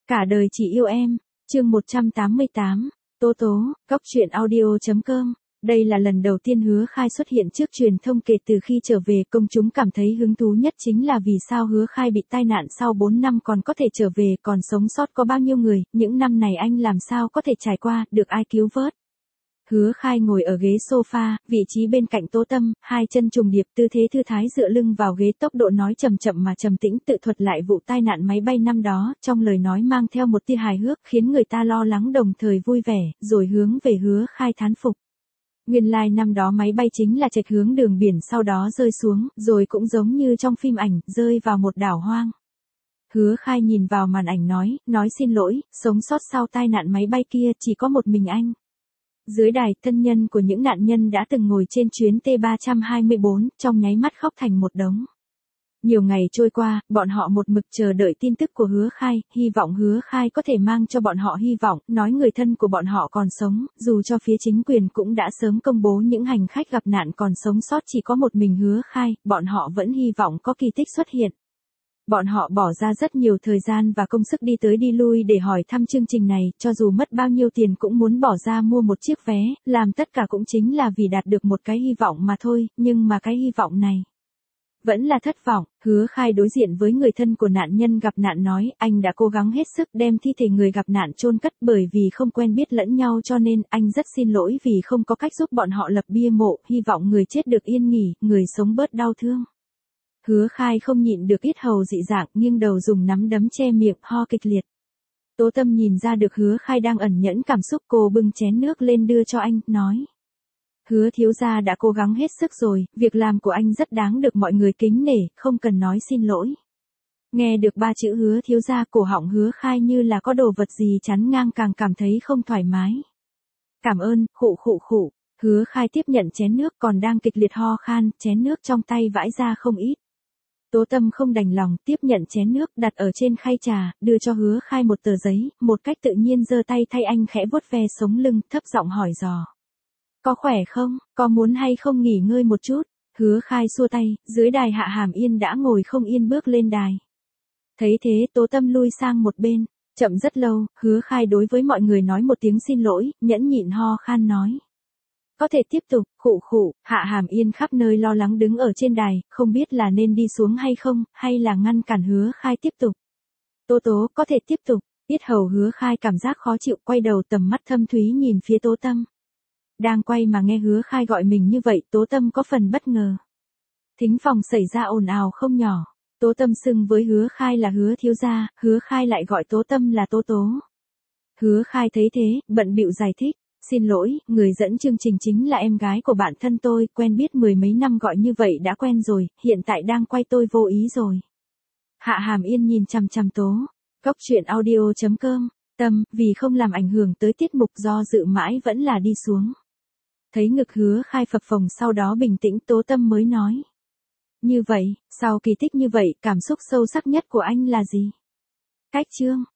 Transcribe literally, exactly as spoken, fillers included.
Cả đời chỉ yêu em, chương một trăm tám mươi tám, Tố Tố, Góc truyện audio chấm com. Đây là lần đầu tiên Hứa Khai xuất hiện trước truyền thông kể từ khi trở về, công chúng cảm thấy hứng thú nhất chính là vì sao Hứa Khai bị tai nạn sau bốn năm còn có thể trở về, còn sống sót có bao nhiêu người, những năm này anh làm sao có thể trải qua, được ai cứu vớt. Hứa Khai ngồi ở ghế sofa, vị trí bên cạnh Tố Tâm, hai chân trùng điệp, tư thế thư thái dựa lưng vào ghế, tốc độ nói chậm chậm mà trầm tĩnh tự thuật lại vụ tai nạn máy bay năm đó, trong lời nói mang theo một tia hài hước, khiến người ta lo lắng đồng thời vui vẻ, rồi hướng về Hứa Khai thán phục. Nguyên lai like năm đó máy bay chính là chệch hướng đường biển, sau đó rơi xuống, rồi cũng giống như trong phim ảnh, rơi vào một đảo hoang. Hứa Khai nhìn vào màn ảnh nói, nói xin lỗi, sống sót sau tai nạn máy bay kia chỉ có một mình anh. Dưới đài, thân nhân của những nạn nhân đã từng ngồi trên chuyến T ba hai bốn, trong nháy mắt khóc thành một đống. Nhiều ngày trôi qua, bọn họ một mực chờ đợi tin tức của Hứa Khai, hy vọng Hứa Khai có thể mang cho bọn họ hy vọng, nói người thân của bọn họ còn sống, dù cho phía chính quyền cũng đã sớm công bố những hành khách gặp nạn còn sống sót chỉ có một mình Hứa Khai, bọn họ vẫn hy vọng có kỳ tích xuất hiện. Bọn họ bỏ ra rất nhiều thời gian và công sức đi tới đi lui để hỏi thăm chương trình này, cho dù mất bao nhiêu tiền cũng muốn bỏ ra mua một chiếc vé, làm tất cả cũng chính là vì đạt được một cái hy vọng mà thôi, nhưng mà cái hy vọng này vẫn là thất vọng. Hứa Khai đối diện với người thân của nạn nhân gặp nạn nói, anh đã cố gắng hết sức đem thi thể người gặp nạn chôn cất, bởi vì không quen biết lẫn nhau cho nên anh rất xin lỗi vì không có cách giúp bọn họ lập bia mộ, hy vọng người chết được yên nghỉ, người sống bớt đau thương. Hứa Khai không nhịn được yết hầu dị dạng, nghiêng đầu dùng nắm đấm che miệng, ho kịch liệt. Tố Tâm nhìn ra được Hứa Khai đang ẩn nhẫn cảm xúc, cô bưng chén nước lên đưa cho anh, nói. Hứa thiếu gia đã cố gắng hết sức rồi, việc làm của anh rất đáng được mọi người kính nể, không cần nói xin lỗi. Nghe được ba chữ Hứa thiếu gia, cổ họng Hứa Khai như là có đồ vật gì chắn ngang, càng cảm thấy không thoải mái. Cảm ơn, khụ khụ khụ. Hứa Khai tiếp nhận chén nước, còn đang kịch liệt ho khan, chén nước trong tay vãi ra không ít. Tố Tâm không đành lòng, tiếp nhận chén nước đặt ở trên khay trà, đưa cho Hứa Khai một tờ giấy, một cách tự nhiên giơ tay thay anh khẽ vuốt ve sống lưng, thấp giọng hỏi dò. Có khỏe không, có muốn hay không nghỉ ngơi một chút? Hứa Khai xua tay, dưới đài Hạ Hàm Yên đã ngồi không yên bước lên đài. Thấy thế, Tố Tâm lui sang một bên, chậm rất lâu, Hứa Khai đối với mọi người nói một tiếng xin lỗi, nhẫn nhịn ho khan nói. Có thể tiếp tục, khụ khụ. Hạ Hàm Yên khắp nơi lo lắng đứng ở trên đài, không biết là nên đi xuống hay không, hay là ngăn cản Hứa Khai tiếp tục. Tố Tố, có thể tiếp tục. Yết hầu Hứa Khai cảm giác khó chịu, quay đầu tầm mắt thâm thúy nhìn phía Tố Tâm. Đang quay mà nghe Hứa Khai gọi mình như vậy, Tố Tâm có phần bất ngờ. Thính phòng xảy ra ồn ào không nhỏ. Tố Tâm xưng với Hứa Khai là Hứa thiếu gia, Hứa Khai lại gọi Tố Tâm là Tố Tố. Hứa Khai thấy thế, bận bịu giải thích. Xin lỗi, người dẫn chương trình chính là em gái của bạn thân tôi, quen biết mười mấy năm gọi như vậy đã quen rồi, hiện tại đang quay tôi vô ý rồi. Hạ Hàm Yên nhìn chằm chằm Tố. Góc truyện audio chấm com. Tâm, vì không làm ảnh hưởng tới tiết mục do dự mãi vẫn là đi xuống. Thấy ngực Hứa Khai phập phồng, sau đó bình tĩnh, Tố Tâm mới nói. Như vậy, sau kỳ tích như vậy, cảm xúc sâu sắc nhất của anh là gì? Cách chương.